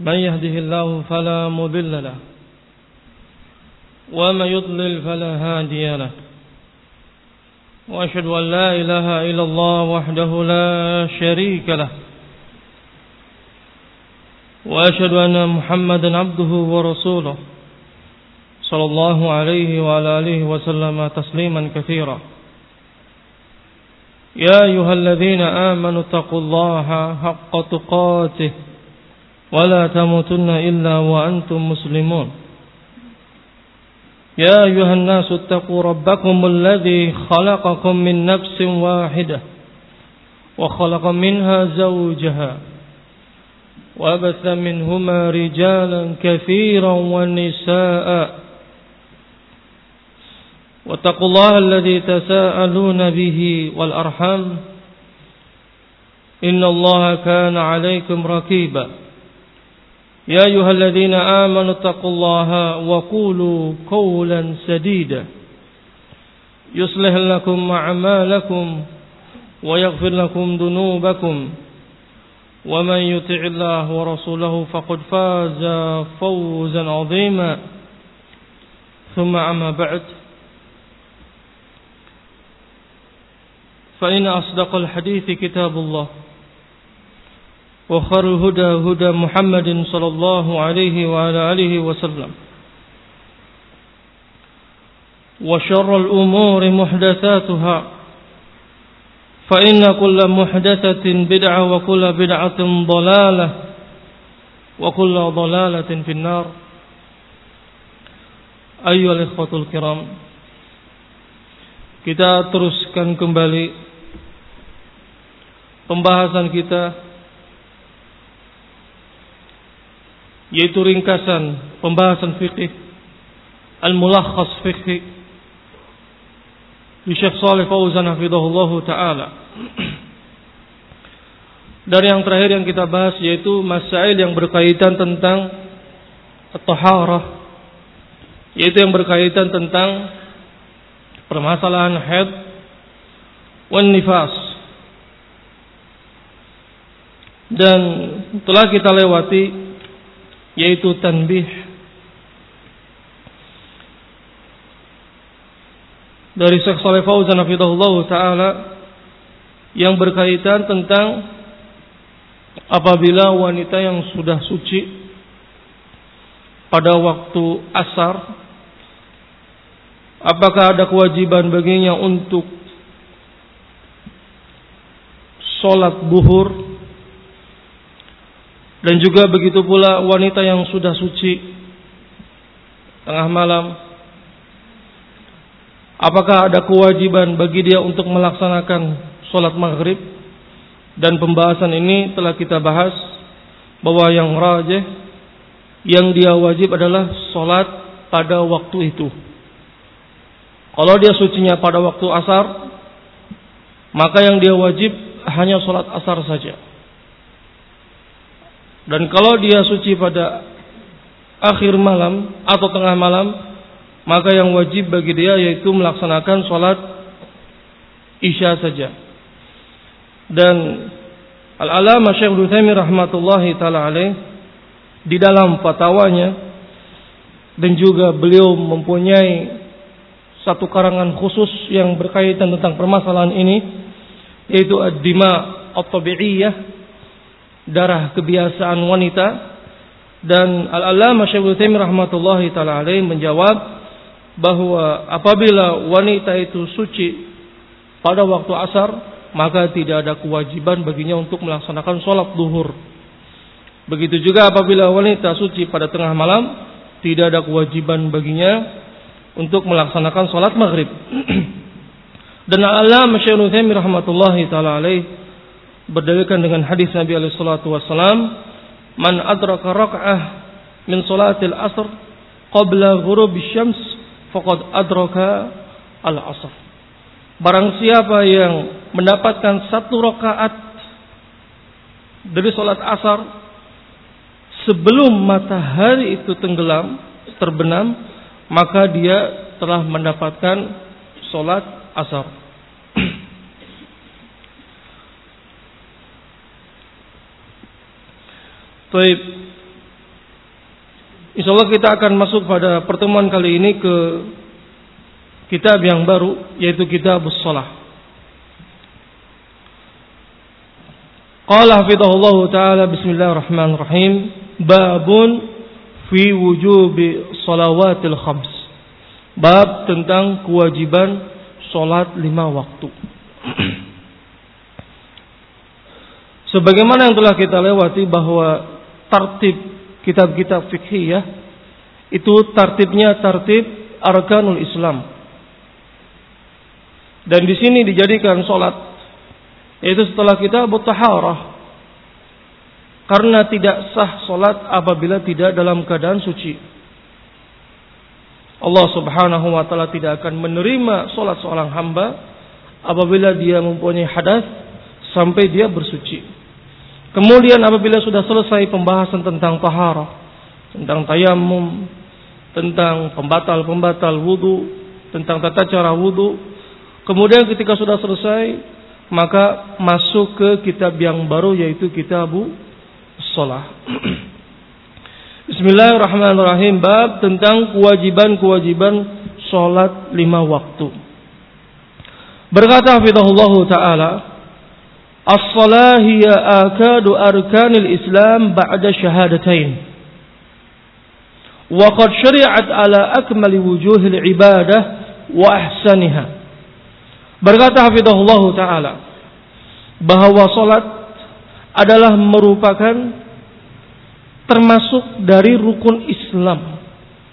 من يهده الله فلا مضل له ومن يضلل فلا هادي له وأشهد أن لا إله إلا الله وحده لا شريك له وأشهد أن محمدا عبده ورسوله صلى الله عليه وعلى آله وسلم تسليما كثيرا يا أيها الذين آمنوا اتقوا الله حق تقاته ولا تموتن إلا وأنتم مسلمون يا أيها الناس اتقوا ربكم الذي خلقكم من نفس واحدة وخلق منها زوجها وبث منهما رجالا كثيرا ونساء واتقوا الله الذي تساءلون به والأرحام إن الله كان عليكم رقيبا يا أيها الذين آمنوا اتقوا الله وقولوا قولا سديدا يصلح لكم أعمالكم ويغفر لكم ذنوبكم ومن يطع الله ورسوله فقد فاز فوزا عظيما ثم أما بعد فإن أصدق الحديث كتاب الله وخير الهدى هدى محمد صلى الله عليه وعلى آله وسلم وشر الأمور محدثاتها فإن كل محدثة بدعة وكل بدعة ضلالة وكل ضلالة في النار. أيها الإخوة الكرام, kita teruskan kembali pembahasan kita, yaitu ringkasan pembahasan fikih, al-mulakhas fikih di Syekh Shalih Fauzan hafizahullahu taala. Dari yang terakhir yang kita bahas yaitu masail yang berkaitan tentang at-taharah, yaitu yang berkaitan tentang permasalahan haid wan nifas. Dan telah kita lewati yaitu tanbih dari Syekh Shalih Fauzan hafizahullahu taala yang berkaitan tentang apabila wanita yang sudah suci pada waktu asar, apakah ada kewajiban baginya untuk sholat zuhur, dan juga begitu pula wanita yang sudah suci tengah malam, apakah ada kewajiban bagi dia untuk melaksanakan sholat maghrib. Dan pembahasan ini telah kita bahas bahwa yang rajih, yang dia wajib adalah sholat pada waktu itu. Kalau dia sucinya pada waktu asar, maka yang dia wajib hanya sholat asar saja. Dan kalau dia suci pada akhir malam atau tengah malam, maka yang wajib bagi dia yaitu melaksanakan sholat isya saja. Dan Al-Allamah Syekh Utsaimin rahmatullahi taala alaih di dalam fatwanya, dan juga beliau mempunyai satu karangan khusus yang berkaitan tentang permasalahan ini, yaitu ad-dima at-tabi'iyah, darah kebiasaan wanita. Dan Al-Allamah Syekh Utsaimin rahmatullahi taala alaih menjawab bahwa apabila wanita itu suci pada waktu asar, maka tidak ada kewajiban baginya untuk melaksanakan sholat zuhur. Begitu juga apabila wanita suci pada tengah malam, tidak ada kewajiban baginya untuk melaksanakan sholat maghrib. Dan Al-Allamah Syekh Utsaimin rahmatullahi taala alaih berdalilkan dengan hadis Nabi alaihi salatu wasallam, man adraka rak'ah min salatil asr qabla ghurubi syams faqad adraka al-asr. Barang siapa yang mendapatkan satu rakaat dari salat asar sebelum matahari itu tenggelam, terbenam, maka dia telah mendapatkan salat asar. Baik. Insyaallah kita akan masuk pada pertemuan kali ini ke kitab yang baru, yaitu Kitabus Shalah. Qala hafizahullah ta'ala, bismillahirrahmanirrahim, babun fi wujubi shalawatil khams. Bab tentang kewajiban salat 5 waktu. Sebagaimana yang telah kita lewati bahwa tartib kitab-kitab fiqhiyah itu tartibnya tartib arkanul Islam. Dan di sini dijadikan salat yaitu setelah kita bertaharah. Karena tidak sah salat apabila tidak dalam keadaan suci. Allah Subhanahu wa taala tidak akan menerima salat seorang hamba apabila dia mempunyai hadas sampai dia bersuci. Kemudian apabila sudah selesai pembahasan tentang taharah, tentang tayammum, tentang pembatal-pembatal wudu, tentang tata cara wudu, kemudian ketika sudah selesai, maka masuk ke kitab yang baru yaitu Kitabus Shalah. Bismillahirrahmanirrahim. Bab tentang kewajiban-kewajiban salat 5 waktu. Berkata hafizahullah ta'ala, as-shalah hiya akadu arkanil Islam ba'da syahadatain. Wa qad syari'at ala akmali wujuhil ibadah wa ahsaniha. Berkata hafizahullah ta'ala bahwa salat adalah merupakan termasuk dari rukun Islam.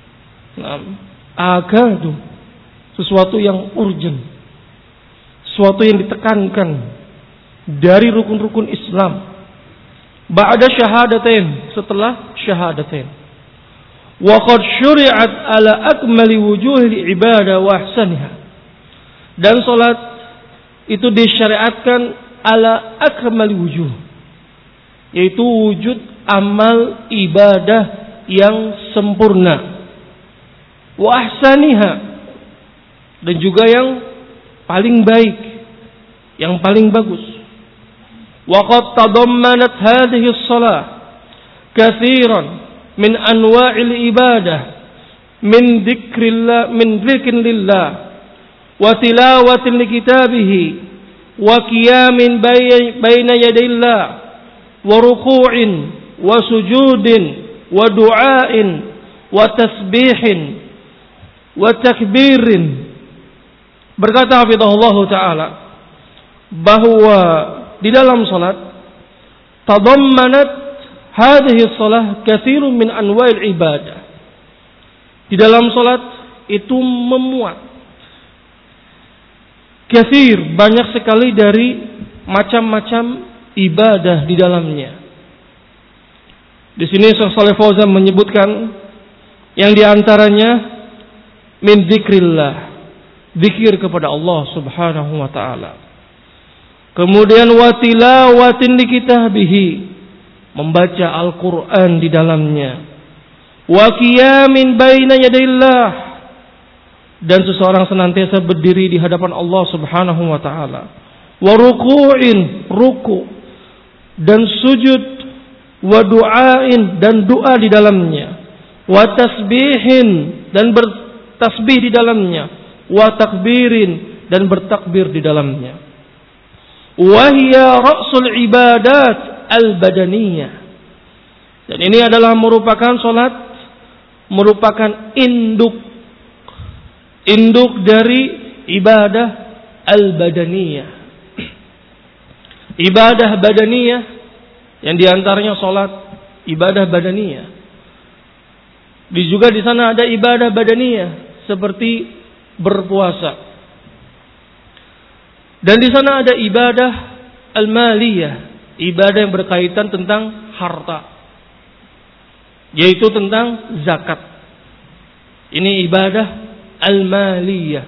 Akadu, sesuatu yang urgent, sesuatu yang ditekankan dari rukun-rukun Islam. Ba'da syahadatain, setelah syahadatain. Wa qad syuri'at ala akmali wujuhil ibadah wa ahsaniha. Dan salat itu disyariatkan ala akmali wujuh, yaitu wujud amal ibadah yang sempurna. Wa ahsaniha, dan juga yang paling baik, yang paling bagus. وقد تضمنت هذه الصلاة كثيرا من أنواع العبادة من ذكر لله وتلاوة لكتابه وقيام بين يدي الله وركوع وسجود ودعاء وتسبيح وتكبير. Berkata hafizahullah ta'ala bahwa di dalam salat tadammanat hadhihi shalah katsirun min anwa'il ibadah. Di dalam salat itu memuat katsir, banyak sekali dari macam-macam ibadah di dalamnya. Di sini Syekh Shalih Fauzan menyebutkan yang di antaranya min dzikrillah, zikir kepada Allah Subhanahu wa taala. Kemudian watilawatin li kitabihi, membaca Al-Qur'an di dalamnya. Wa qiyamin baina yadayillah, dan seseorang senantiasa berdiri di hadapan Allah Subhanahu wa taala. Wa ruku'in, ruku, dan sujud, wa du'ain, dan doa di dalamnya. Wa tasbihin, dan bertasbih di dalamnya. Wa takbirin, dan bertakbir di dalamnya. Wahia ra'sul ibadat al-badaniyah. Dan ini adalah merupakan salat, merupakan induk dari ibadah al-badaniyah. Ibadah badaniyah yang diantaranya salat, ibadah badaniyah. Juga di sana ada ibadah badaniyah seperti berpuasa. Dan di sana ada ibadah al-maliyah, ibadah yang berkaitan tentang harta, yaitu tentang zakat. Ini ibadah al-maliyah.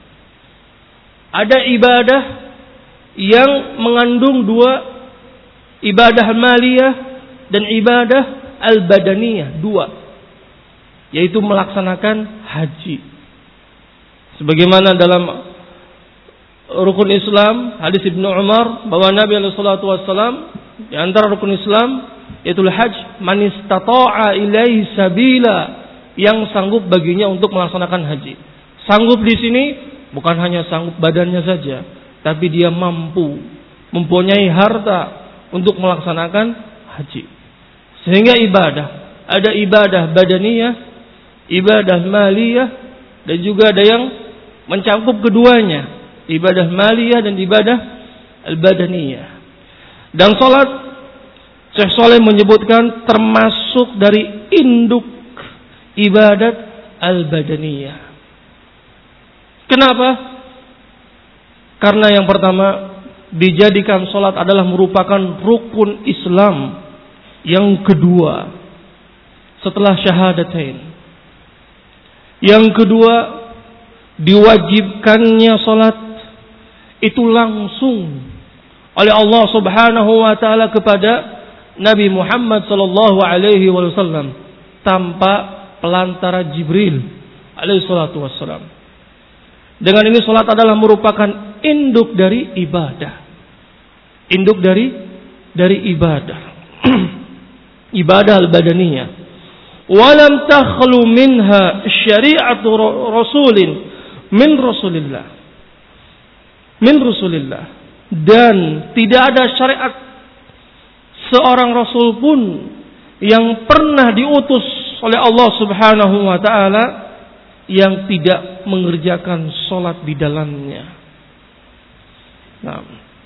Ada ibadah yang mengandung dua, ibadah al-maliyah dan ibadah al-badaniyah, dua, yaitu melaksanakan haji. Sebagaimana dalam rukun Islam, hadis Ibnu Umar bahwa Nabi sallallahu alaihi wasallam di antara rukun Islam yaitu haj, man istata'a ilaihi sabila, yang sanggup baginya untuk melaksanakan haji. Sanggup di sini bukan hanya sanggup badannya saja, tapi dia mampu, mempunyai harta untuk melaksanakan haji. Sehingga ibadah, ada ibadah badaniyah, ibadah maliyah, dan juga ada yang mencakup keduanya, ibadah maliyah dan ibadah al-badaniyah. Dan salat, Syekh Saleh menyebutkan termasuk dari induk ibadat al-badaniyah. Kenapa? Karena yang pertama, dijadikan salat adalah merupakan rukun Islam yang kedua setelah syahadatain. Yang kedua, diwajibkannya salat itu langsung oleh Allah Subhanahu wa taala kepada Nabi Muhammad sallallahu alaihi wasallam tanpa pelantara Jibril alaihi salatu wassalam. Dengan ini salat adalah merupakan induk dari ibadah. Induk dari ibadah. Ibadah al-badaniyah. Walam takhlu minha syari'atu rasulin min Rasulillah. Min Rasulillah. Dan tidak ada syariat seorang rasul pun yang pernah diutus oleh Allah Subhanahu wa taala yang tidak mengerjakan salat di dalamnya. Nah.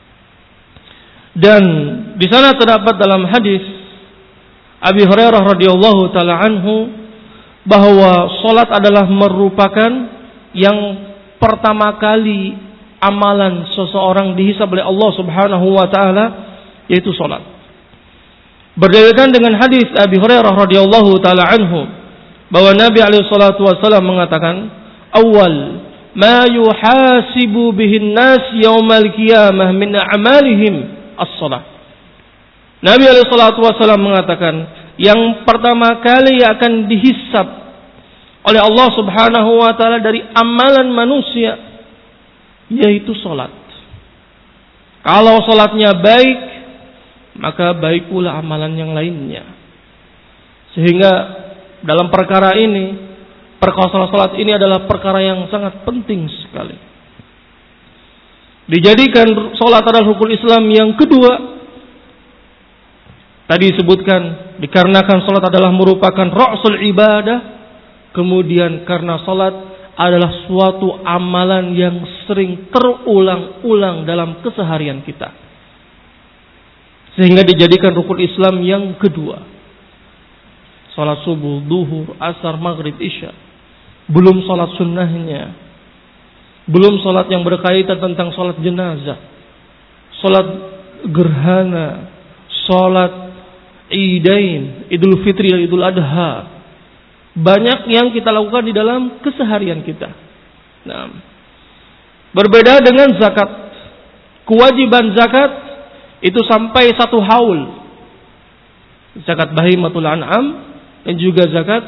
Dan di sana terdapat dalam hadis Abi Hurairah radhiyallahu taala anhu bahwa salat adalah merupakan yang pertama kali amalan seseorang dihisab oleh Allah Subhanahu wa taala, yaitu salat. Berdasarkan dengan hadis Abi Hurairah radhiyallahu taala anhu bahwa Nabi alaihi salatu wasallam mengatakan, "Awwal ma yuhasibu bihin nas yaumal qiyamah min a'malihim as-shalah." Nabi alaihi salatu wasallam mengatakan, yang pertama kali akan dihisab oleh Allah Subhanahu wa taala dari amalan manusia yaitu salat. Kalau salatnya baik, maka baik pula amalan yang lainnya. Sehingga dalam perkara ini, perkara salat ini adalah perkara yang sangat penting sekali. Dijadikan salat adalah rukun Islam yang kedua. Tadi disebutkan dikarenakan salat adalah merupakan ra'sul ibadah, kemudian karena salat adalah suatu amalan yang sering terulang-ulang dalam keseharian kita, sehingga dijadikan rukun Islam yang kedua. Salat subuh, duhur, asar, maghrib, isya, belum salat sunnahnya, belum salat yang berkaitan tentang salat jenazah, salat gerhana, salat Idain, Idul Fitri dan Idul Adha. Banyak yang kita lakukan di dalam keseharian kita. Nah, berbeda dengan zakat. Kewajiban zakat itu sampai 1 haul. Zakat bahimatul an'am dan juga zakat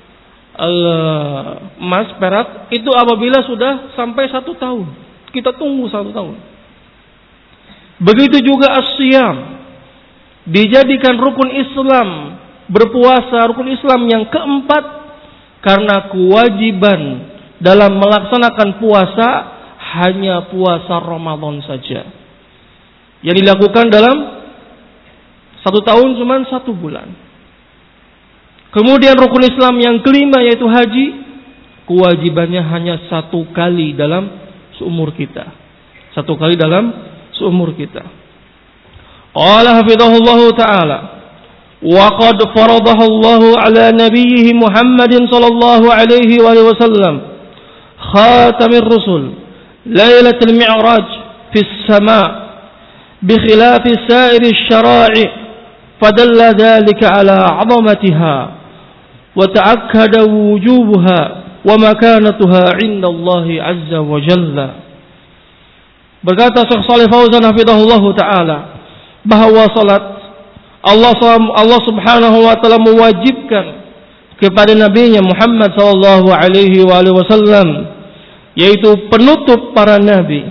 emas, perak itu apabila sudah sampai 1 tahun. Kita tunggu 1 tahun. Begitu juga as-siyam. Dijadikan rukun Islam, berpuasa rukun Islam yang keempat, karena kewajiban dalam melaksanakan puasa hanya puasa Ramadan saja, yang dilakukan dalam 1 tahun cuma 1 bulan. Kemudian rukun Islam yang kelima yaitu haji, kewajibannya hanya 1 kali dalam seumur kita. 1 kali dalam seumur kita. Qala hafidhahullahu ta'ala wa qad faradaha Allahu ala nabiyhi Muhammadin sallallahu alaihi wa sallam khatamir rusul lailatul mi'raj fis sama' bi khilafi sa'iri syara'i fadalla dhalika ala 'azamatiha wa ta'akkada wujubuha wa makanatuha 'inda Allah 'azza wa jalla. Berkata Syekh Shalih Fauzan hafidhahullahu ta'ala bahwa salat Allah Subhanahu wa taala mewajibkan kepada nabinya Muhammad sallallahu alaihi wasallam, yaitu penutup para nabi,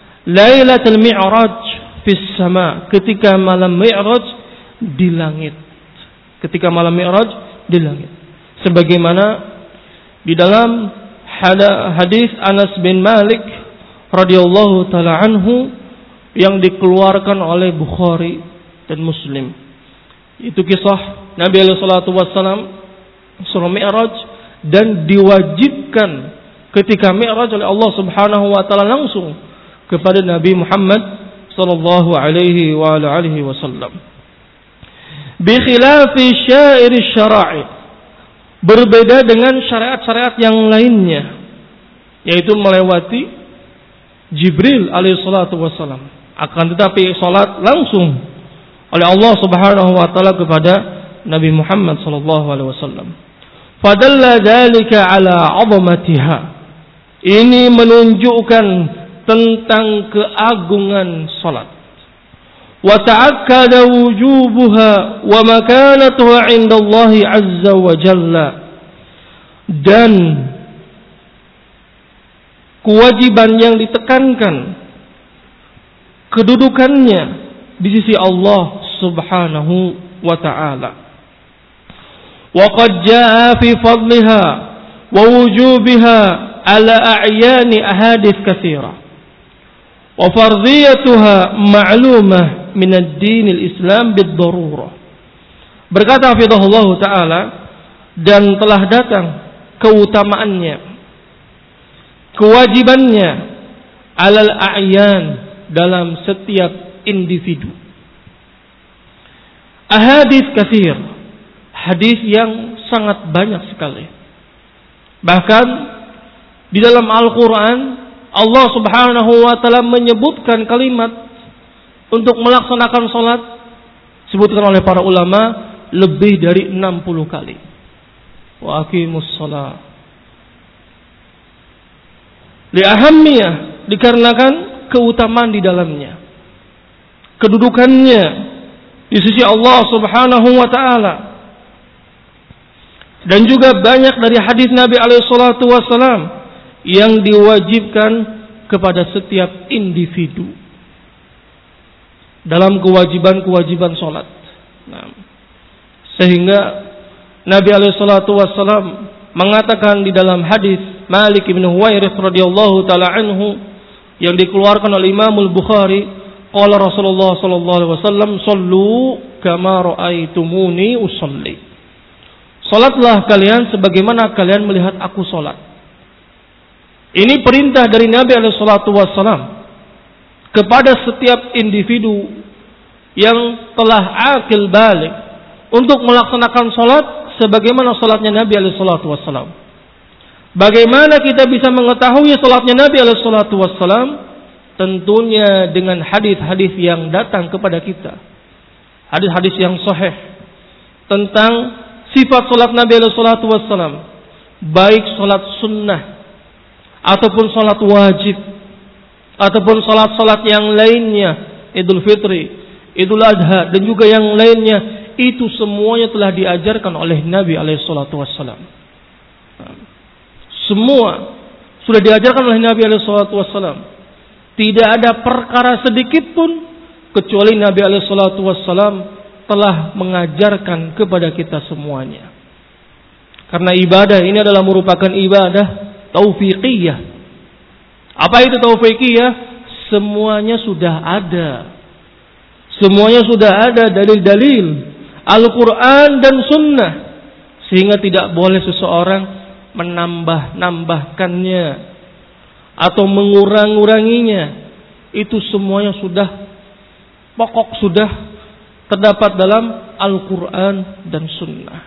Lailatul Mi'raj fis sama, ketika malam Mi'raj di langit. ketika malam Mi'raj di langit. Sebagaimana di dalam hadis Anas bin Malik radhiyallahu taala anhu yang dikeluarkan oleh Bukhari dan Muslim. Itu kisah Nabi alaihi salatu wassalam surah Mi'raj dan diwajibkan ketika Mi'raj oleh Allah Subhanahu wa taala langsung kepada Nabi Muhammad sallallahu alaihi wa alihi wasallam. Bi khilafi syair syara'i, berbeda dengan syariat-syariat yang lainnya, yaitu melewati Jibril alaihi salatu wassalam. Akan tetapi salat langsung oleh Allah Subhanahu wa taala kepada Nabi Muhammad sallallahu alaihi wasallam. Fadalla dzalika ala 'azamatiha. Ini menunjukkan tentang keagungan salat. Wa ta'akkada wujubuha wa makanatuha 'inda Allah 'azza wa jalla. Dan kewajiban yang ditekankan, kedudukannya di sisi Allah Subhanahu wa ta'ala. Wa qad jaa'a fi fadliha wa wujubiha ala a'yani ahadits katsira. Wa fardhiyatuha ma'lumah min ad-din al-Islam bid-darurah. Berkata hafizahullah taala, dan telah datang keutamaannya, kewajibannya alal a'yan, dalam setiap individu. Ahadits katsir, hadis yang sangat banyak sekali. Bahkan di dalam Al-Quran Allah Subhanahu wa ta'ala menyebutkan kalimat untuk melaksanakan salat, disebutkan oleh para ulama lebih dari 60 kali. Wa aqimus shalah. Li ahammiyah, dikarenakan keutamaan di dalamnya, kedudukannya di sisi Allah Subhanahu wa ta'ala. Dan juga banyak dari hadis Nabi alaihi salatu wassalam yang diwajibkan kepada setiap individu dalam kewajiban-kewajiban salat. Nah, sehingga Nabi alaihi salatu wassalam mengatakan di dalam hadis Malik bin Huwairits radhiyallahu taala anhu yang dikeluarkan oleh Imam Al-Bukhari, qala Rasulullah sallallahu alaihi wasallam, "Shallu kama raaitumuni usolli." Salatlah kalian sebagaimana kalian melihat aku salat. Ini perintah dari Nabi alaihi salatu wassalam kepada setiap individu yang telah akil balik untuk melaksanakan salat sebagaimana salatnya Nabi alaihi salatu wassalam. Bagaimana kita bisa mengetahui salatnya Nabi alaihi salatu wassalam? Tentunya dengan hadis-hadis yang datang kepada kita. Hadis-hadis yang sahih tentang sifat salat Nabi alaihi salatu wassalam, baik salat sunnah ataupun salat wajib ataupun salat-salat yang lainnya, Idul Fitri, Idul Adha dan juga yang lainnya, itu semuanya telah diajarkan oleh Nabi alaihi salatu wassalam. Semua sudah diajarkan oleh Nabi alaihi salatu wassalam. Tidak ada perkara sedikit pun kecuali Nabi alaihi salatu wassalam telah mengajarkan kepada kita semuanya. Karena ibadah ini adalah merupakan ibadah taufiqiyah. Apa itu taufiqiyah? Semuanya sudah ada. Semuanya sudah ada dalil-dalil Al-Quran dan Sunnah, sehingga tidak boleh seseorang menambah-nambahkannya atau mengurang-uranginya. Itu semuanya sudah pokok, sudah terdapat dalam Al-Quran dan Sunnah.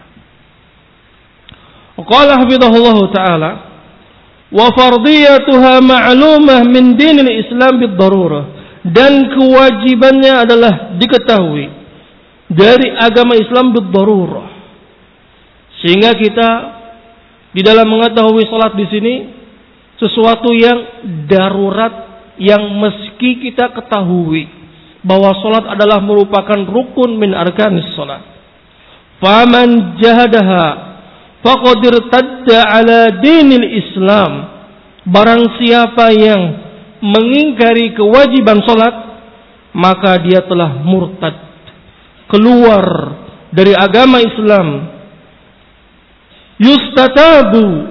Qala hafizahullah ta'ala, wa fardiyatuha ma'lumah min dinil Islam bid-darurah, dan kewajibannya adalah diketahui dari agama Islam bid-darurah. Sehingga kita di dalam mengetahui salat di sini sesuatu yang darurat, yang meski kita ketahui bahwa salat adalah merupakan rukun min arkanis salat. Faman jahadaha faqad irtadda ala dinil Islam. Barang siapa yang mengingkari kewajiban salat, maka dia telah murtad, keluar dari agama Islam, yustatabu,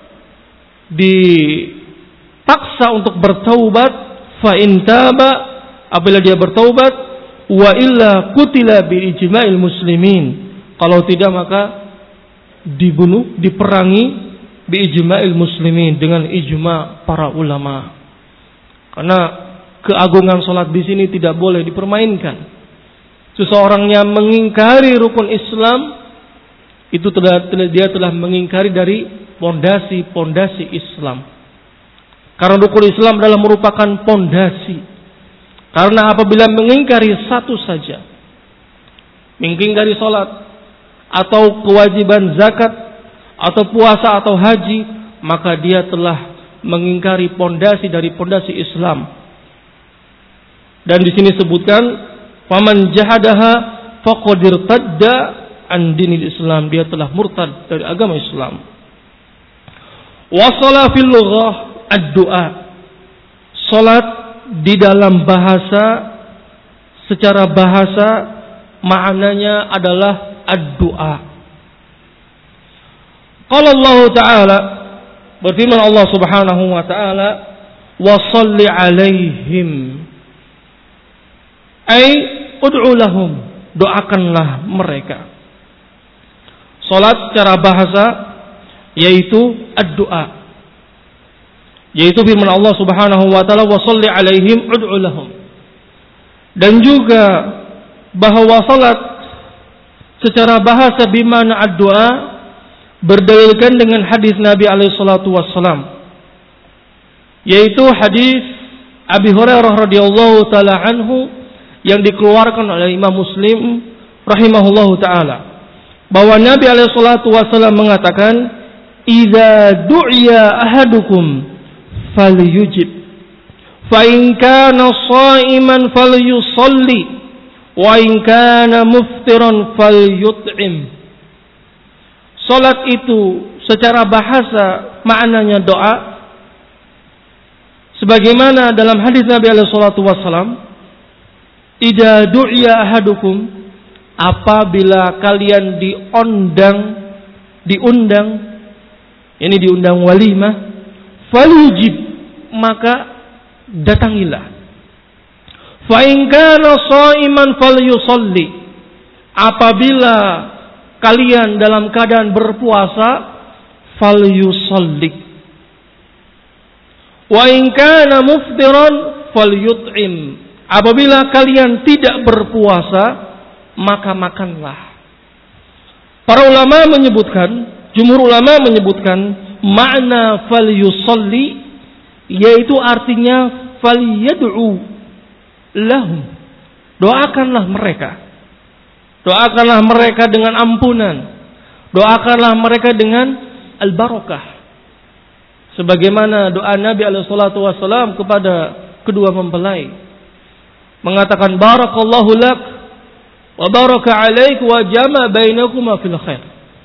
dipaksa untuk bertaubat, fa in taba, apabila dia bertaubat, wa illa qutila bi ijma'il muslimin, kalau tidak maka dibunuh, diperangi bi ijma'il muslimin, dengan ijma' para ulama. Karena keagungan salat di sini tidak boleh dipermainkan. Seseorang yang mengingkari rukun Islam itu dia telah mengingkari dari pondasi-pondasi Islam. Karena rukun Islam adalah merupakan pondasi. Karena apabila mengingkari satu saja, mengingkari salat atau kewajiban zakat atau puasa atau haji, maka dia telah mengingkari pondasi dari pondasi Islam. Dan di sini sebutkan faman jahadaha faqad irtadda an dinil Islam, dia telah murtad dari agama Islam. Wasala fil lughah ad-du'a, salat di dalam bahasa, secara bahasa maknanya adalah ad-du'a. Qala Allah Ta'ala, berfirman Allah Subhanahu wa taala, wa shalli 'alaihim, ai ud'u lahum, doakanlah mereka. Salat secara bahasa yaitu ad-du'a, yaitu firman Allah Subhanahu wa taala, wa shalli 'alaihim ud'u lahum. Dan juga bahwa salat secara bahasa bimana ad-du'a berdalilkan dengan hadis Nabi alaihi salatu wassalam, yaitu hadis Abi Hurairah radhiyallahu taala anhu yang dikeluarkan oleh Imam Muslim rahimahullahu taala, bahwa Nabi alaihi salatu wasallam mengatakan, "Idza du'iya ahadukum falyujib, fa in kana sha'iman falyusalli, wa in kana muftiran falyut'im." Salat itu secara bahasa maknanya doa, sebagaimana dalam hadis Nabi alaihi salatu wasallam, idza du'iya ahadukum, apabila kalian diundang, ini diundang walimah, falyujib, maka datangilah. Fa in kana sha'iman falyusalli, apabila kalian dalam keadaan berpuasa, falyusalli. Wa in kana muftiran falyut'im, apabila kalian tidak berpuasa, maka makanlah. Para ulama menyebutkan, jumhur ulama menyebutkan, makna falyusalli yaitu artinya falyad'u lahum, doakanlah mereka. Doakanlah mereka dengan ampunan, doakanlah mereka dengan al-barakah. Sebagaimana doa Nabi alaihi salatu wasallam kepada kedua mempelai, mengatakan barakallahu lak wa baraka alaik wa jama bainakuma fil khair.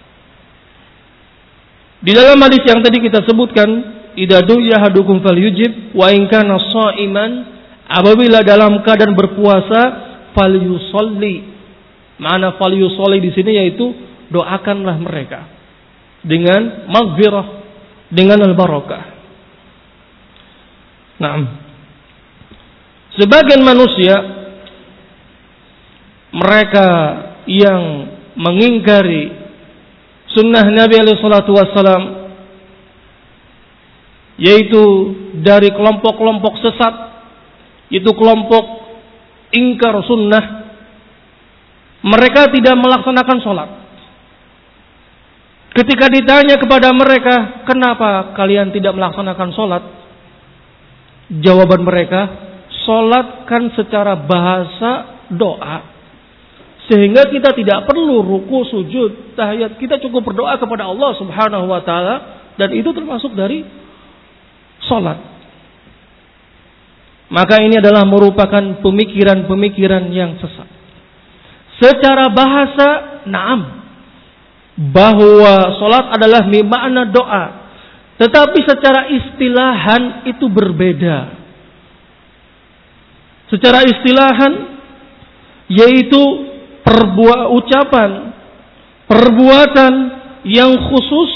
Di dalam hadis yang tadi kita sebutkan, idza du'iya ahadukum falyujib wa in kana sha'iman, apabila dalam keadaan berpuasa, falyusalli. Makna falyusalli di sini yaitu doakanlah mereka dengan maghfirah, dengan al-barakah. Naam. Sebagian manusia, mereka yang mengingkari sunnah Nabi alaihi salatu wassalam, yaitu dari kelompok-kelompok sesat, yaitu kelompok ingkar sunnah, mereka tidak melaksanakan sholat. Ketika ditanya kepada mereka, kenapa kalian tidak melaksanakan sholat? Jawaban mereka, sholat kan secara bahasa doa, sehingga kita tidak perlu ruku, sujud, tahiyat. Kita cukup berdoa kepada Allah Subhanahu wa taala, dan itu termasuk dari sholat. Maka ini adalah merupakan pemikiran-pemikiran yang sesat. Secara bahasa, na'am, bahwa sholat adalah makna doa, tetapi secara istilahan itu berbeda. Secara istilahan yaitu ucapan perbuatan yang khusus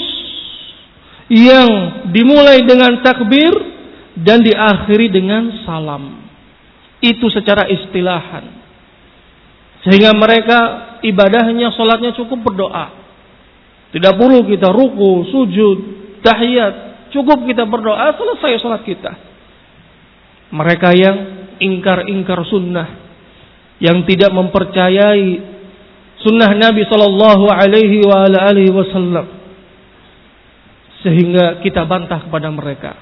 yang dimulai dengan takbir dan diakhiri dengan salam. Itu secara istilahan. Sehingga mereka ibadahnya, salatnya cukup berdoa. Tidak perlu kita ruku, sujud, tahiyat. Cukup kita berdoa, selesai salat kita. Mereka yang ingkar-ingkar sunnah, yang tidak mempercayai sunnah Nabi sallallahu alaihi wasallam, sehingga kita bantah kepada mereka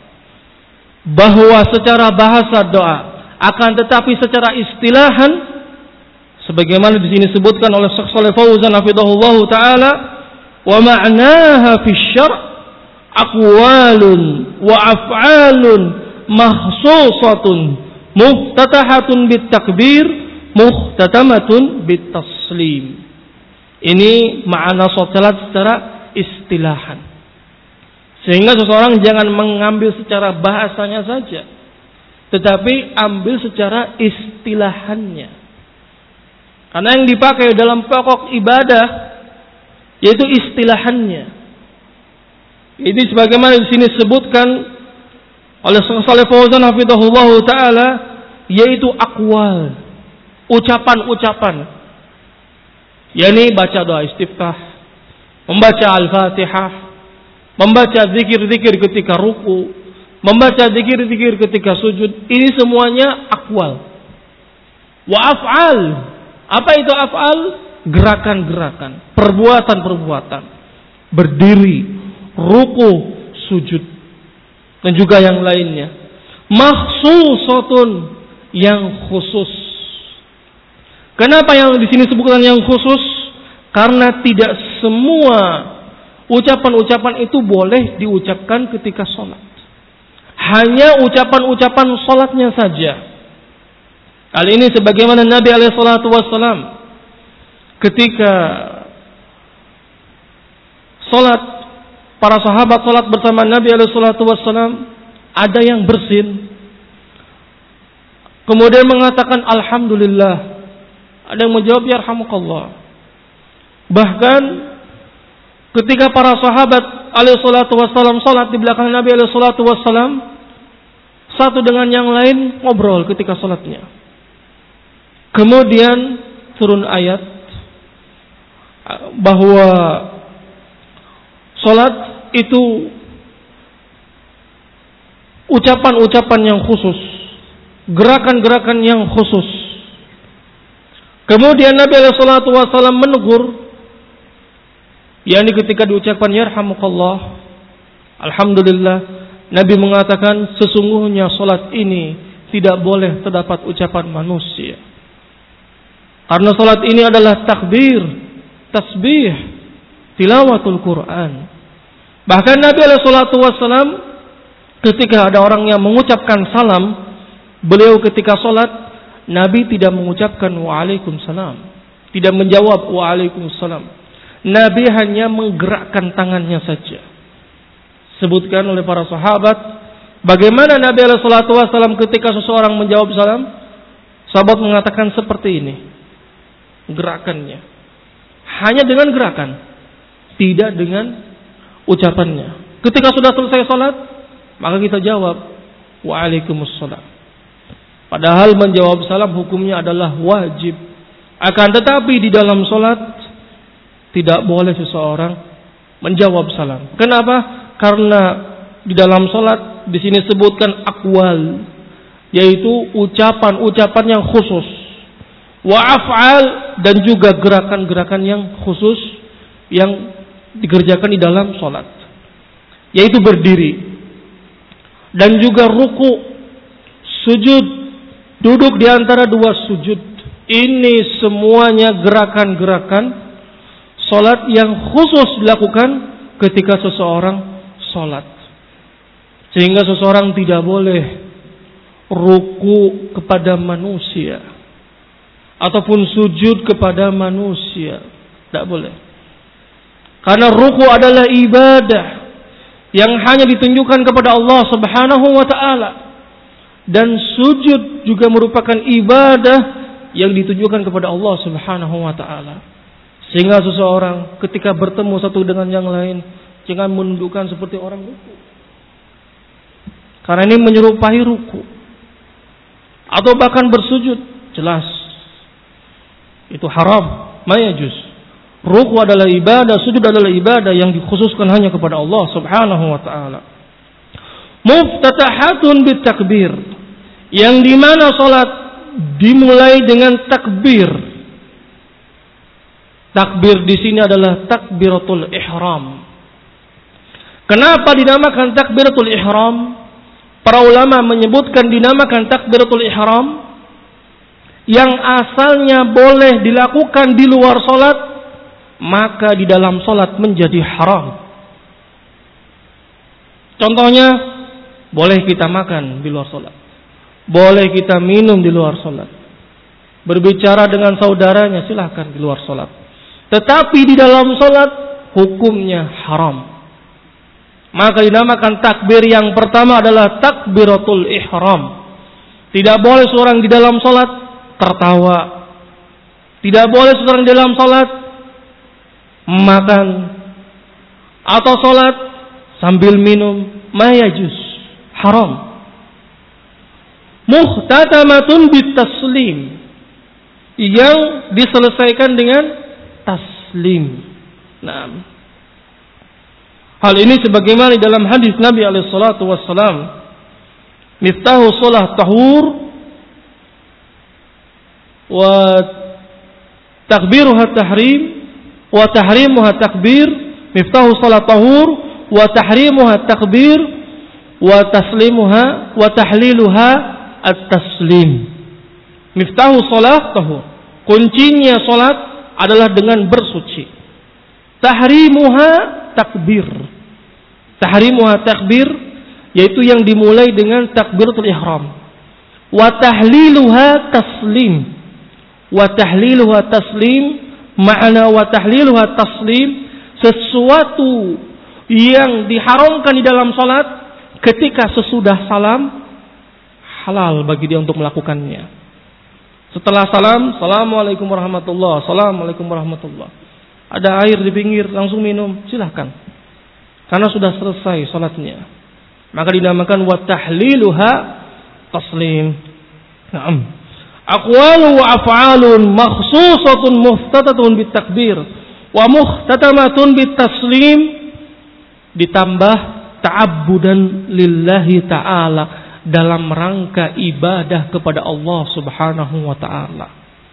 bahwa secara bahasa doa, akan tetapi secara istilahan, sebagaimana di sini disebutkan oleh Syekh Shalih Fauzan hafizahullah taala, wa ma'naha fi syar' aqwalun wa af'alun mahsusatun muftatahatun bit takbir muhtatamatun bit taslim. Ini makna salat secara istilahan. Sehingga seseorang jangan mengambil secara bahasanya saja, tetapi ambil secara istilahannya. Karena yang dipakai dalam pokok ibadah yaitu istilahannya. Ini sebagaimana di sini disebutkan oleh Syekh Shalih Fauzan hafizahullah taala, yaitu aqwal, ucapan-ucapan. yakni baca doa istiftah, membaca Al-Fatihah, membaca zikir-zikir ketika ruku, membaca zikir-zikir ketika sujud. Ini semuanya aqwal. Wa af'al. Apa itu af'al? Gerakan-gerakan, perbuatan-perbuatan. Berdiri, ruku, sujud, dan juga yang lainnya. Makhsusatun, yang khusus. Kenapa yang di sini disebutkan yang khusus? Karena tidak semua ucapan-ucapan itu boleh diucapkan ketika sholat. Hanya ucapan-ucapan sholatnya saja. Kali ini sebagaimana Nabi SAW ketika sholat, para sahabat sholat bersama Nabi SAW, ada yang bersin, kemudian mengatakan Alhamdulillah. Ada yang menjawab Yarhamukallah. Bahkan ketika para sahabat SAW sholat di belakang Nabi SAW, satu dengan yang lain ngobrol ketika sholatnya. Kemudian turun ayat bahwa sholat itu ucapan-ucapan yang khusus, gerakan-gerakan yang khusus. Kemudian Nabi SAW menegur, yakni ketika diucapkan Yarhamukallah, Alhamdulillah, Nabi mengatakan sesungguhnya sholat ini tidak boleh terdapat ucapan manusia. Karena sholat ini adalah takbir, tasbih, tilawatul Quran. Bahkan Nabi SAW ketika ada orang yang mengucapkan salam, beliau ketika sholat, Nabi tidak mengucapkan waalaikumsalam, tidak menjawab waalaikumsalam. Nabi hanya menggerakkan tangannya saja. Sebutkan oleh para sahabat bagaimana Nabi SAW ketika seseorang menjawab salam, sahabat mengatakan seperti ini gerakannya, hanya dengan gerakan, tidak dengan ucapannya. Ketika sudah selesai salat, maka kita jawab waalaikumsalam. Padahal menjawab salam hukumnya adalah wajib. Akan tetapi di dalam salat tidak boleh seseorang menjawab salam. Kenapa? Karena di dalam salat di sini sebutkan aqwal, yaitu ucapan-ucapan yang khusus, wa af'al, dan juga gerakan-gerakan yang khusus yang dikerjakan di dalam salat, yaitu berdiri dan juga ruku, sujud, duduk di antara dua sujud. Ini semuanya gerakan-gerakan salat yang khusus dilakukan ketika seseorang salat. Sehingga seseorang tidak boleh ruku kepada manusia ataupun sujud kepada manusia. Tidak boleh. Karena ruku adalah ibadah yang hanya ditunjukkan kepada Allah Subhanahu wa ta'ala. Dan sujud juga merupakan ibadah yang ditujukan kepada Allah Subhanahu wa ta'ala. Sehingga seseorang ketika bertemu satu dengan yang lain jangan menundukkan seperti orang ruku. Karena ini menyerupai ruku. Atau bahkan bersujud, jelas itu haram, mayajuz. Ruku adalah ibadah, sujud adalah ibadah yang dikhususkan hanya kepada Allah Subhanahu wa taala. Muftatahatun bitakbir, yang dimana salat dimulai dengan takbir. Takbir di sini adalah takbiratul ihram. Kenapa dinamakan takbiratul ihram? Para ulama menyebutkan dinamakan takbiratul ihram yang asalnya boleh dilakukan di luar salat, maka di dalam salat menjadi haram. Contohnya, boleh kita makan di luar salat, boleh kita minum di luar salat, berbicara dengan saudaranya silahkan di luar salat. Tetapi di dalam salat hukumnya haram. Maka dinamakan takbir yang pertama adalah takbiratul ihram. Tidak boleh seorang di dalam salat tertawa. Tidak boleh seorang di dalam salat makan atau salat sambil minum, mayajuz, haram. Muhtatamatun bitaslim, yang diselesaikan dengan taslim. Nah, hal ini sebagaimana di dalam hadis Nabi alaihi salatu wassalam, miftahu shalah tahur wa takbiruha tahrim wa tahrimuha takbir. Miftahu shalah tahur wa tahrimuha takbir wa taslimuha wa tahliluha at-taslim. Miftahu shalah tahur, kuncinya salat adalah dengan bersuci. Tahrimuha takbir. Tahrimuha takbir, yaitu yang dimulai dengan takbiratul ihram. Wa tahliluha taslim. Wa tahliluha taslim, makna wa tahliluha taslim, sesuatu yang diharamkan di dalam salat ketika sesudah salam halal bagi dia untuk melakukannya. Setelah salam, assalamualaikum warahmatullah, assalamualaikum warahmatullah. Ada air di pinggir, langsung minum, silahkan. Karena sudah selesai salatnya. Maka dinamakan wa tahliluha taslim. Naam. Aqwalu wa af'alun makhsusatun muhtatatun bitakbir wa muhtatamatun bitaslim, ditambah ta'abbudan lillahi ta'ala, dalam rangka ibadah kepada Allah Subhanahu wa ta'ala.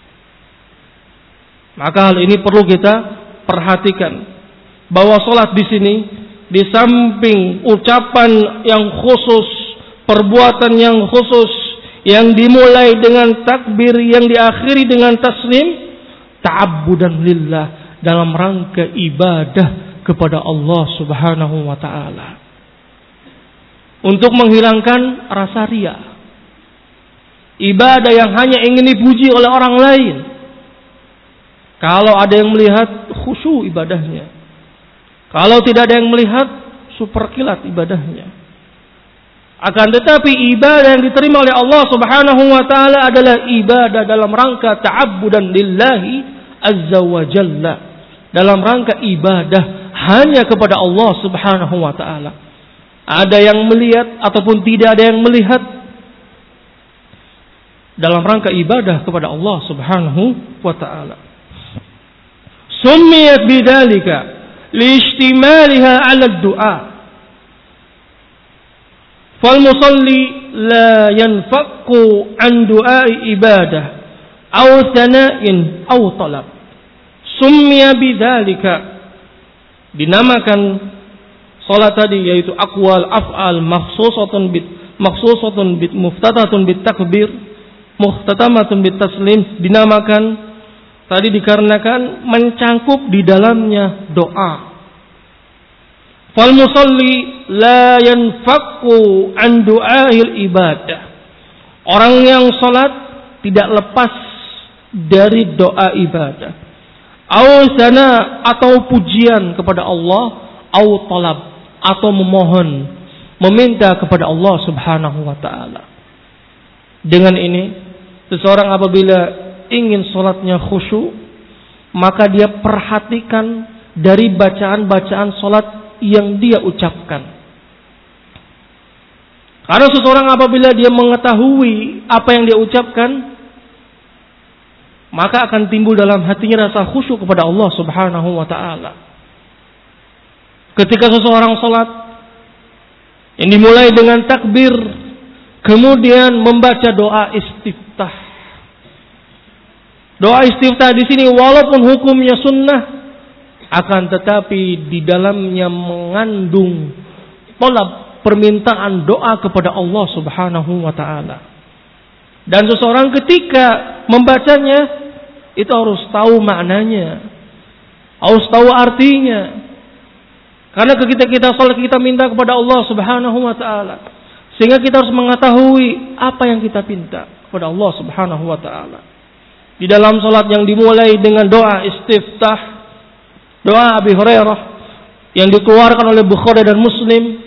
Maka hal ini perlu kita perhatikan, bahwa salat di sini di samping ucapan yang khusus, perbuatan yang khusus, yang dimulai dengan takbir, yang diakhiri dengan taslim, ta'abbudan lillah, dalam rangka ibadah kepada Allah Subhanahu wa ta'ala, untuk menghilangkan rasa riya. Ibadah yang hanya ingin dipuji oleh orang lain, kalau ada yang melihat khusyuk ibadahnya, kalau tidak ada yang melihat super kilat ibadahnya. Akan tetapi ibadah yang diterima oleh Allah Subhanahu wa ta'ala adalah ibadah dalam rangka ta'abbudan lillahi azza wa jalla, dalam rangka ibadah hanya kepada Allah Subhanahu wa ta'ala. Ada yang melihat ataupun tidak ada yang melihat, dalam rangka ibadah kepada Allah Subhanahu wa ta'ala. Summiyat bidzalika liishtimaliha 'ala ad-du'a. Fal musalli la yanfaqu an du'a'i ibadah aw thana'in aw talab. Summiya bidzalika, dinamakan salat tadi yaitu aqwal af'al makhsusatun bit muftatatun bit takbir, muhtatamatun bit taslim, dinamakan tadi dikarenakan mencangkup di dalamnya doa. Fal musalli la yanfaqu an du'ail ibadah. Orang yang salat tidak lepas dari doa ibadah. Au sana, atau pujian kepada Allah, au talab, atau memohon, meminta kepada Allah Subhanahu wa ta'ala. Dengan ini, seseorang apabila ingin salatnya khusyuk, maka dia perhatikan dari bacaan-bacaan salat yang dia ucapkan. Karena seseorang apabila dia mengetahui apa yang dia ucapkan, maka akan timbul dalam hatinya rasa khusyuk kepada Allah Subhanahu wa taala. Ketika seseorang salat yang dimulai dengan takbir, kemudian membaca doa istiftah. Doa istiftah di sini walaupun hukumnya sunnah, akan tetapi di dalamnya mengandung tolab, permintaan doa kepada Allah Subhanahu wa taala. Dan seseorang ketika membacanya itu harus tahu maknanya, harus tahu artinya. Karena ketika kita salat kita minta kepada Allah Subhanahu wa taala, sehingga kita harus mengetahui apa yang kita minta kepada Allah Subhanahu wa taala. Di dalam salat yang dimulai dengan doa istiftah, doa Abi Hurairah yang dikeluarkan oleh Bukhari dan Muslim,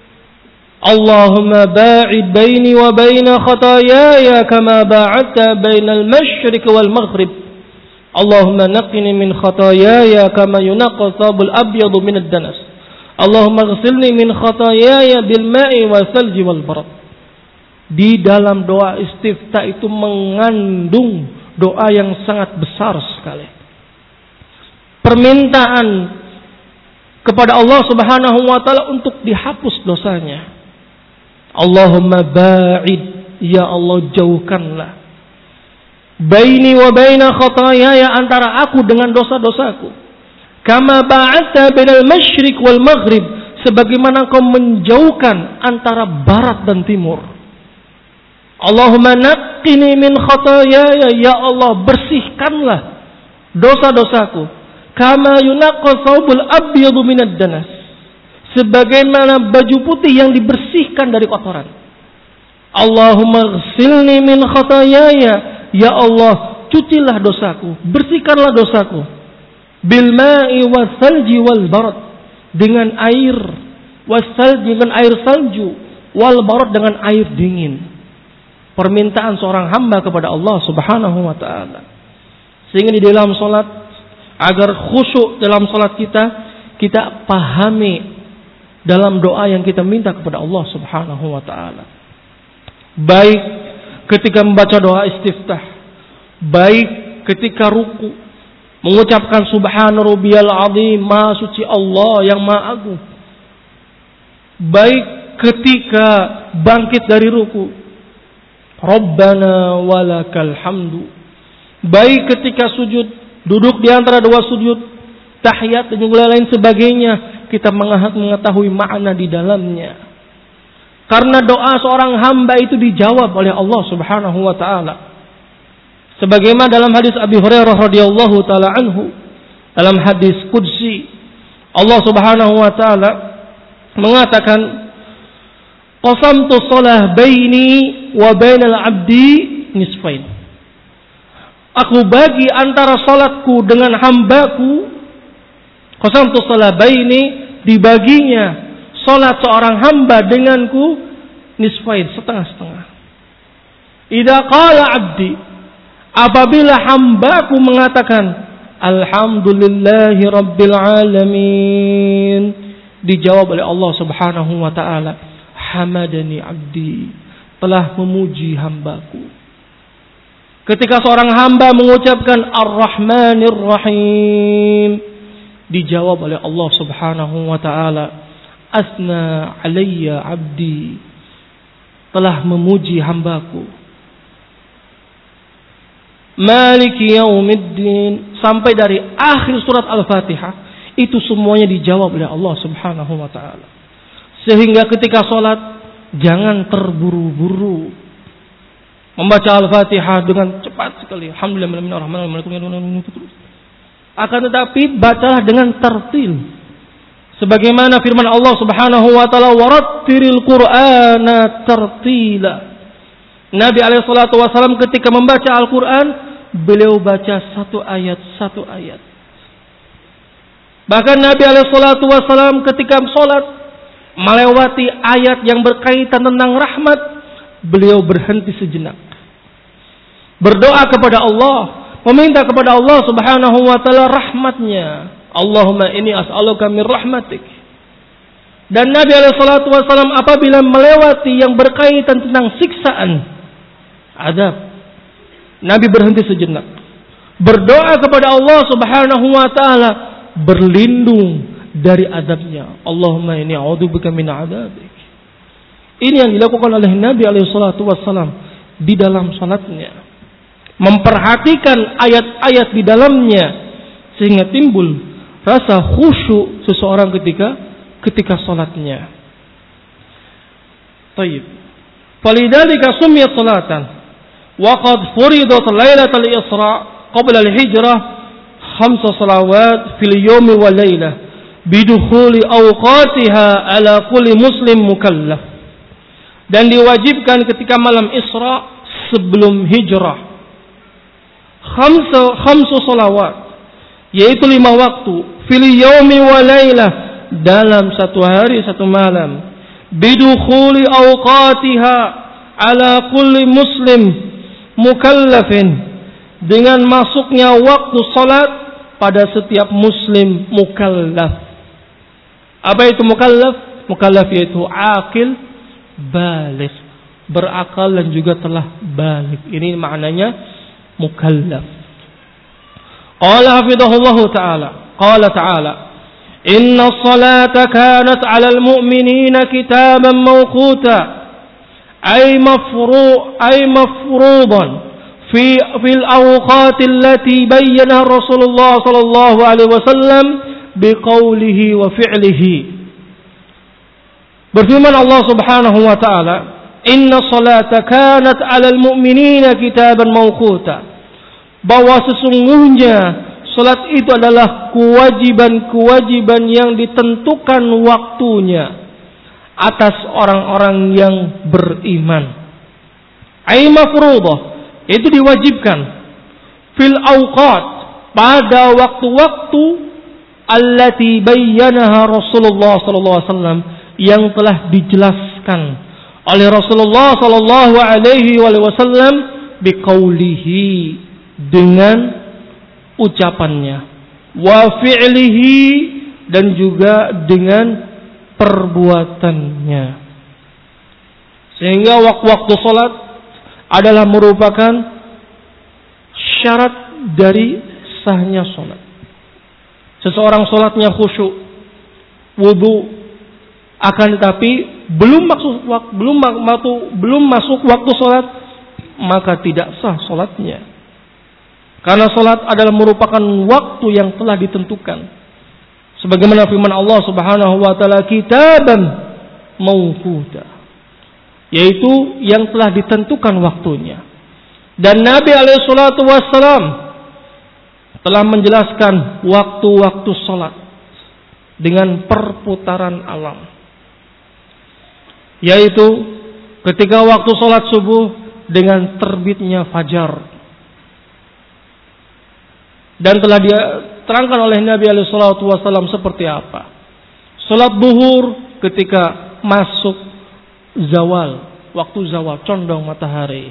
Allahumma ba'id baini wa baina khataayaya kama ba'adta bainal masyriq wal maghrib. Allahumma naqqini min khataayaya kama yunqqa thawbul abyadu min ad-danas. Allahumma ighsilni min khataayaya bil ma'i wal thalji wal barad. Di dalam doa istiftah itu mengandung doa yang sangat besar sekali. Permintaan kepada Allah Subhanahu wa taala untuk dihapus dosanya. Allahumma ba'id, ya Allah jauhkanlah baini wa baina khataayaya, antara aku dengan dosa-dosaku. Kama ba'adta bainal masyriq wal maghrib, sebagaimana Engkau menjauhkan antara barat dan timur. Allahumma naqqini min khataayaya, ya Allah bersihkanlah dosa-dosaku. Kama yunqqa thawbul abyadu minad danas, sebagaimana baju putih yang dibersihkan dari kotoran. Allahumma ighsilni min khataayaya, ya Allah cucilah dosaku, bersihkanlah dosaku. Bil ma'i wasalji wal barad, dengan air, wasalji dengan air salju, wal barad dengan air dingin. Permintaan seorang hamba kepada Allah Subhanahu wa taala. Sehingga di dalam salat, agar khusyuk dalam salat kita pahami dalam doa yang kita minta kepada Allah Subhanahu wa taala. Baik ketika membaca doa istiftah, baik ketika ruku, mengucapkan subhana rabbiyal azim, maha suci Allah yang maha agung. Baik ketika bangkit dari ruku, Rabbana walakal hamdu. Baik ketika sujud, duduk di antara dua sujud, tahiyat dan juga lain sebagainya, kita mengetahui makna di dalamnya. Karena doa seorang hamba itu dijawab oleh Allah Subhanahu wa taala. Sebagaimana dalam hadis Abi Hurairah radhiyallahu taala anhu, dalam hadis qudsi, Allah Subhanahu wa taala mengatakan, qasamtu shalah baini wa bainal 'abdi nisfain. Aku bagi antara salatku dengan hambaku, qasamtu shalah baini, dibaginya salat seorang hamba denganku nisfain, setengah-setengah. Idza qala 'abdi, apabila hambaku mengatakan alhamdulillahi rabbil alamin, dijawab oleh Allah Subhanahu wa taala, hamadani 'abdi, telah memuji hambaku. Ketika seorang hamba mengucapkan ar-rahmanir rahim, dijawab oleh Allah Subhanahu wa taala, asna alayya 'abdi, telah memuji hambaku. Maliki yaumiddin, sampai dari akhir surat Al-Fatihah, itu semuanya dijawab oleh Allah Subhanahu wa taala. Sehingga ketika salat jangan terburu-buru membaca Al-Fatihah dengan cepat sekali. Akan tetapi bacalah dengan tartil. Sebagaimana firman Allah Subhanahu wa taala, warattilil Qur'ana tartila. Nabi alaihi salatu wasallam ketika membaca Al-Qur'an, beliau baca satu ayat. Bahkan Nabi alaihi salatu wasallam ketika salat melewati ayat yang berkaitan tentang rahmat, beliau berhenti sejenak, berdoa kepada Allah, meminta kepada Allah Subhanahu wa taala rahmatnya. Allahumma inni as'aluka min rahmatik. Dan Nabi alaihi salatu wasallam apabila melewati yang berkaitan tentang siksaan azab, Nabi berhenti sejenak, berdoa kepada Allah Subhanahu wa taala, berlindung dari azabnya. Allahumma inni a'udzubika min adzabik. Ini yang dilakukan oleh Nabi alaihi salatu wasallam di dalam salatnya. Memperhatikan ayat-ayat di dalamnya sehingga timbul rasa khusyuk seseorang ketika salatnya. Baik. Falidzalika sumiyat salatan wa qad furidat lailatul Isra qabla al-hijrah 5 salawat fil yawmi wal lailah bidukhuli awqatiha ala kulli muslim mukallaf. Dan diwajibkan ketika malam Isra sebelum hijrah. Khamsu salawat, yaitu 5 waktu, fil yaumi wa lailah, dalam satu hari satu malam, bidukhuli awqatiha ala kulli muslim mukallafin, dengan masuknya waktu salat pada setiap muslim mukallaf. Apa itu mukallaf? Mukallaf yaitu akil, baligh, berakal dan juga telah baligh. Ini maknanya mukallaf. Qala hafidhahullahu ta'ala, qala ta'ala, inna as-salata kanat 'alal mu'minina kitaban mawquta, ay mafruḍan fil awqat allati bayyanaha Rasulullah sallallahu alaihi wasallam biqaulihi wa fi'lihi. Berfirman Allah Subhanahu wa ta'ala, inna as-salata kanat 'alal mu'minina kitaban mawquta, bahwa sesungguhnya salat itu adalah kewajiban-kewajiban yang ditentukan waktunya atas orang-orang yang beriman. Ai mafruḍah, itu diwajibkan, fil awqat, pada waktu-waktu, allati bayyanaha Rasulullah sallallahu alaihi wasallam, yang telah dijelaskan oleh Rasulullah sallallahu alaihi wasallam biqaulihi, dengan ucapannya, wa fi'lihi, dan juga dengan perbuatannya. Sehingga waktu-waktu salat adalah merupakan syarat dari sahnya salat. Seseorang salatnya khusyuk, wudu, akan tetapi belum masuk waktu salat, maka tidak sah salatnya. Karena salat adalah merupakan waktu yang telah ditentukan. Sebagaimana firman Allah Subhanahu wa taala, kitaban mawquta, yaitu yang telah ditentukan waktunya. Dan Nabi alaihi salatu wassalam telah menjelaskan waktu-waktu salat dengan perputaran alam, yaitu ketika waktu salat subuh dengan terbitnya fajar. Dan telah diterangkan oleh Nabi alaihi salatu wasallam seperti apa. Salat zuhur ketika masuk zawal, waktu zawal, condong matahari.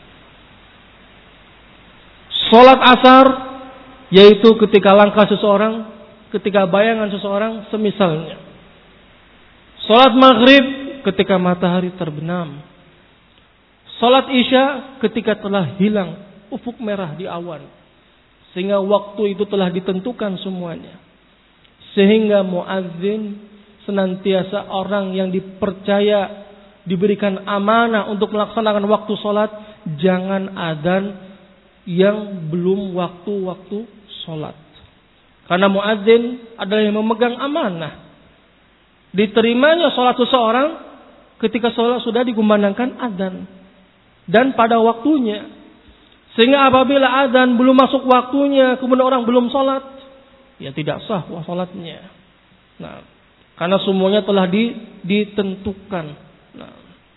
Salat asar yaitu ketika langkah seseorang, ketika bayangan seseorang semisalnya. Salat maghrib ketika matahari terbenam. Salat isya ketika telah hilang ufuk merah di awan. Sehingga waktu itu telah ditentukan semuanya. Sehingga muadzin senantiasa orang yang dipercaya, diberikan amanah untuk melaksanakan waktu salat, jangan adzan yang belum waktu-waktu salat. Karena muadzin adalah yang memegang amanah. Diterimanya salat seseorang ketika salat sudah dikumandangkan adzan dan pada waktunya. Sehingga apabila adzan belum masuk waktunya, kemudian orang belum salat, ya tidak sah salatnya. Nah, karena semuanya telah ditentukan. Nah.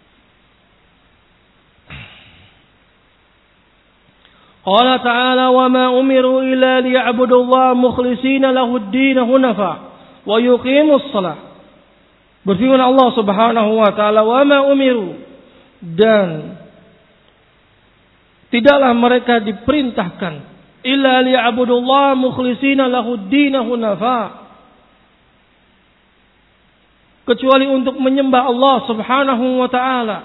Qala ta'ala wa ma umiru illa liya'budullaha mukhlishina lahud-din hunafa wa yuqimus shalah. Berfirman Allah Subhanahu wa taala, wa ma umiru, dan tidaklah mereka diperintahkan illa liya'budullaha mukhlishina lahud-din hunafa. Kecuali untuk menyembah Allah Subhanahu wa taala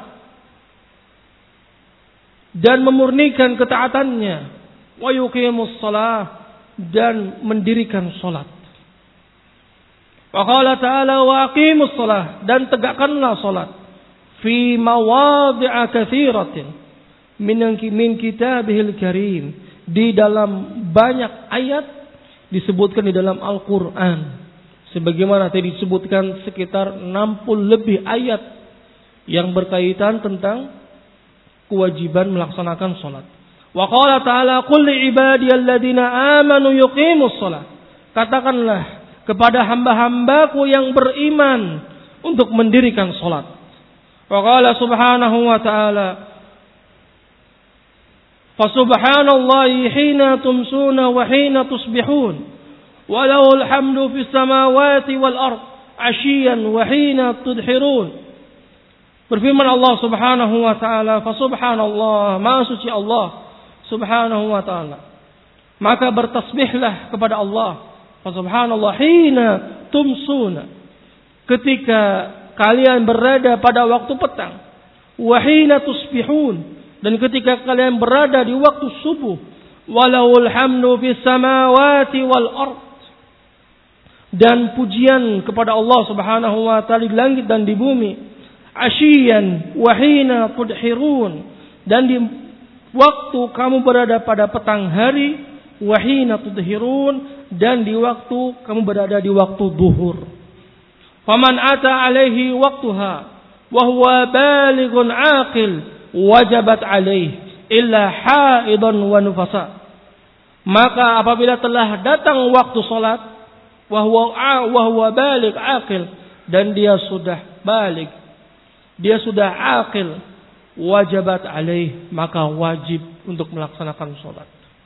dan memurnikan ketaatannya, wa yuqimus shalah, dan mendirikan salat. Wa qala ta'ala wa aqimus shalah, dan tegakkanlah salat fi mawadhi'a katsiratin min kitabihil karim, di dalam banyak ayat disebutkan di dalam Al-Qur'an. Sebagaimana tadi disebutkan sekitar 60 lebih ayat yang berkaitan tentang kewajiban melaksanakan salat. Wa qala ta'ala qul li ibadiyalladzina amanu yuqimus shalah. Katakanlah kepada hamba-hambaku yang beriman untuk mendirikan salat. Wa qala subhanahu wa ta'ala fa subhanallahi hina tumsuna wa hina tusbihun walahul hamdu fis samawati wal ard ashiyan wa hina tudhirun. Berfirman Allah Subhanahu wa taala, fa subhanallah, maha suci Allah Subhanahu wa taala. Maka bertasbihlah kepada Allah, fa subhanallah hina tumsuna, ketika kalian berada pada waktu petang, wa hina tusbihun, dan ketika kalian berada di waktu subuh, walahul hamdu fis samawati wal ard, dan pujian kepada Allah Subhanahu wa taala di langit dan di bumi, asyian wa hina tudhirun, dan di waktu kamu berada pada petang hari, wa hina tudhirun, dan di waktu kamu berada di waktu duhur. Faman ata alaihi waqtuha wa huwa balighun aqil wajabat alaihi illa haidan wa nufasa. Maka apabila telah datang waktu salat, wa huwa baligh aqil, dan dia sudah baligh, dia sudah aqil, wajabat alaih, maka wajib untuk melaksanakan salat.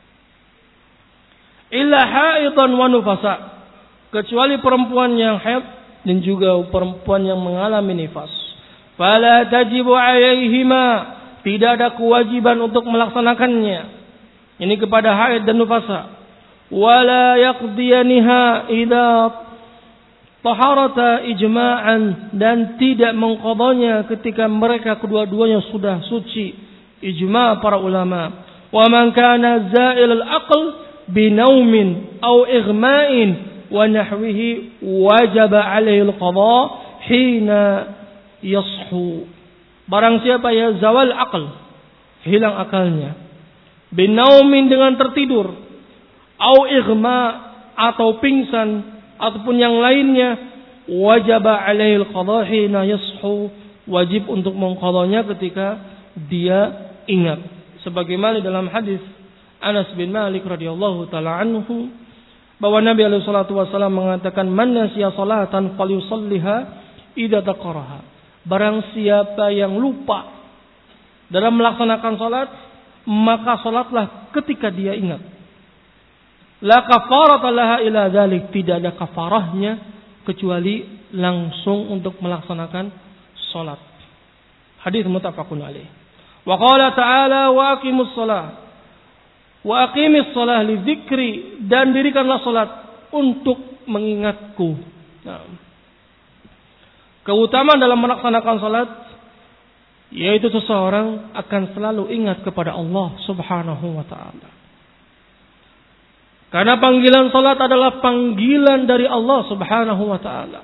Illa haidan wa nufasa, kecuali perempuan yang haid dan juga perempuan yang mengalami nifas. Fala tajibu alaihima, tidak ada kewajiban untuk melaksanakannya. Ini kepada haid dan nufasa. Wala yaqdiyaniha idza taharata ijma'an, dan tidak mengqadanya ketika mereka kedua-duanya sudah suci, ijma' para ulama. Wa man kana za'il al-aql binaumin aw ighma'in wa nahwihi wajaba 'alaihi al-qada hina yashu. Barang siapa ya zawal aql, hilang akalnya, binaumin dengan tertidur, au ighma atau pingsan ataupun yang lainnya, wajaba alaihi al-qada hina yashu, wajib untuk mengqadanya ketika dia ingat. Sebagaimana dalam hadis Anas bin Malik radhiyallahu taala anhu, bahwa Nabi alaihi salatu wasallam mengatakan, man nasiya salatan falyusalliha idza dzakaraha. Barang siapa yang lupa dalam melaksanakan salat, maka salatlah ketika dia ingat. La kafarata laha ila dzalik, tidak ada kafarahnya kecuali langsung untuk melaksanakan salat. Hadis muttafaqun alaih. Wa qala ta'ala wa aqimus shalah wa aqimis shalah li dzikri, dan dirikanlah salat untuk mengingatku. Nah, keutamaan dalam melaksanakan salat yaitu seseorang akan selalu ingat kepada Allah Subhanahu wa taala. Karena panggilan salat adalah panggilan dari Allah Subhanahu wa taala.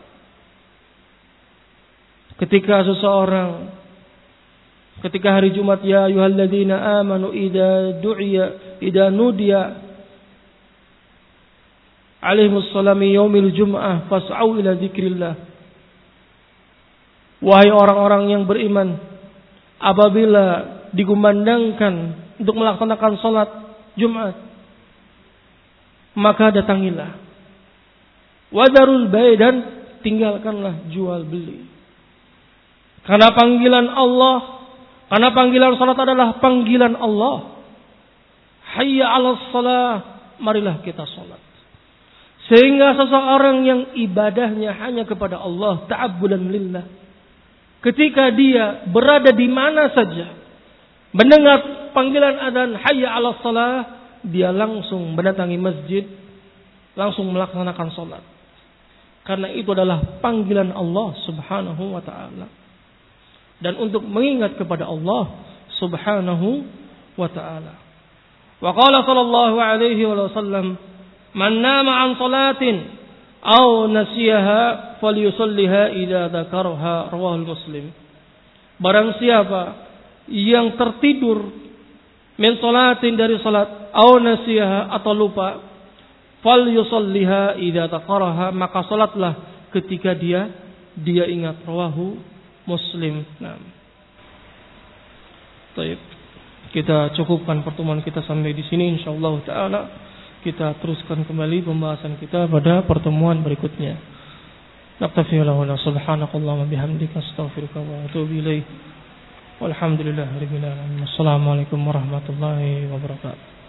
Ketika hari Jumat, ya ayyuhalladzina amanu idza nudiya alaihimus salami yaumil jum'ah fas'au ila dzikrillah. Wahai orang-orang yang beriman, apabila dikumandangkan untuk melaksanakan salat Jumat, maka datangilah. Wadarul bai', dan tinggalkanlah jual beli. Karena panggilan salat adalah panggilan Allah. Hayya 'alas shalah, marilah kita salat. Sehingga seseorang yang ibadahnya hanya kepada Allah, ta'abbudan lillah, ketika dia berada di mana saja, mendengar panggilan adzan hayya 'alas shalah, dia langsung mendatangi masjid, langsung melaksanakan sholat. Karena itu adalah panggilan Allah subhanahu wa ta'ala. Dan untuk mengingat kepada Allah subhanahu wa ta'ala. Wa qala sallallahu alaihi wasallam, man nama an salatin aw nasiyaha falyusalliha idza dzakarha, rawahul Muslim. Barang siapa yang tertidur min salatin dari salat, aw nasiyaha atau lupa, falyusalliha idza dzakaraha, maka salatlah ketika dia ingat, rawahu Muslim. Nah. Baik. Kita cukupkan pertemuan kita sampai di sini, insyaallah taala. Kita teruskan kembali pembahasan kita pada pertemuan berikutnya. Naktafi wa subhanakallahumma bihamdika astaghfiruka wa atubu ilaik. Walhamdulillahirabbil alamin. Assalamualaikum warahmatullahi wabarakatuh.